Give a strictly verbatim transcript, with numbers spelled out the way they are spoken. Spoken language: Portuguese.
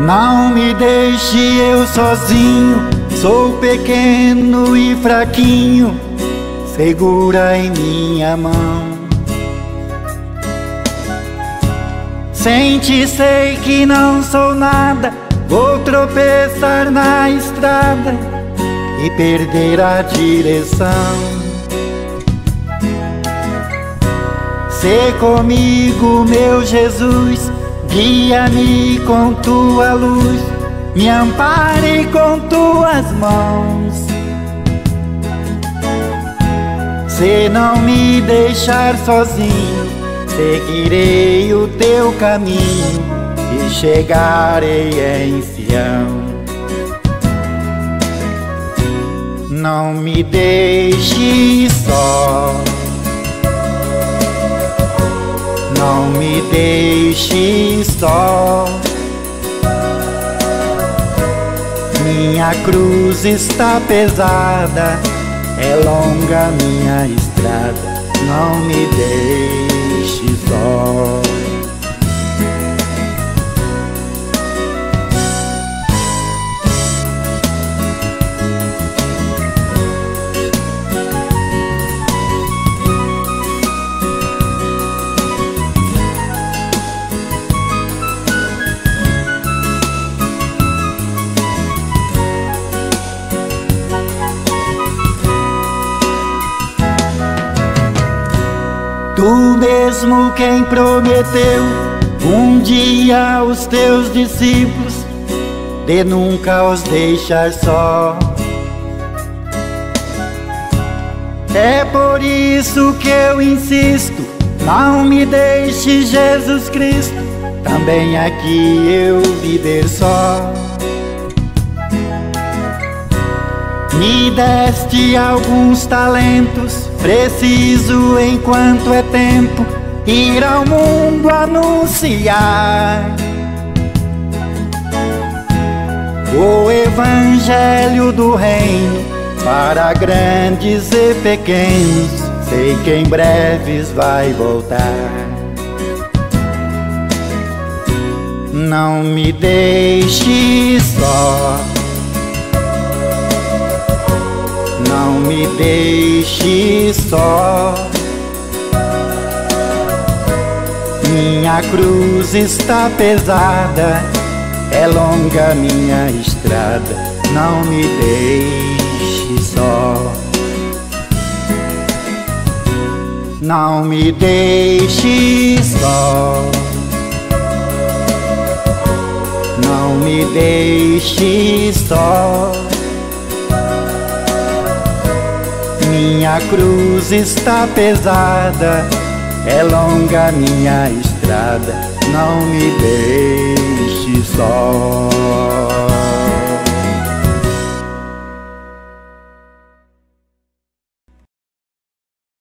Não me deixe eu sozinho, sou pequeno e fraquinho, segura em minha mão. Sem ti sei que não sou nada, vou tropeçar na estrada e perder a direção. Sê comigo, meu Jesus, guia-me com tua luz, me ampare com tuas mãos. Se não me deixar sozinho, seguirei o teu caminho e chegarei em Sião. Não me deixe só, não me deixe só. Minha cruz está pesada, é longa minha estrada, não me deixe só. Tu mesmo quem prometeu um dia aos teus discípulos de nunca os deixar só. É por isso que eu insisto, não me deixe, Jesus Cristo, também aqui eu viver só. Me deste alguns talentos, preciso enquanto é tempo ir ao mundo anunciar o evangelho do reino para grandes e pequenos. Sei que em breves vai voltar. Não me deixe só, não me deixe só. Minha cruz está pesada, é longa minha estrada, não me deixe só. Não me deixe só, não me deixe só. Minha cruz está pesada, é longa minha estrada, não me deixe só.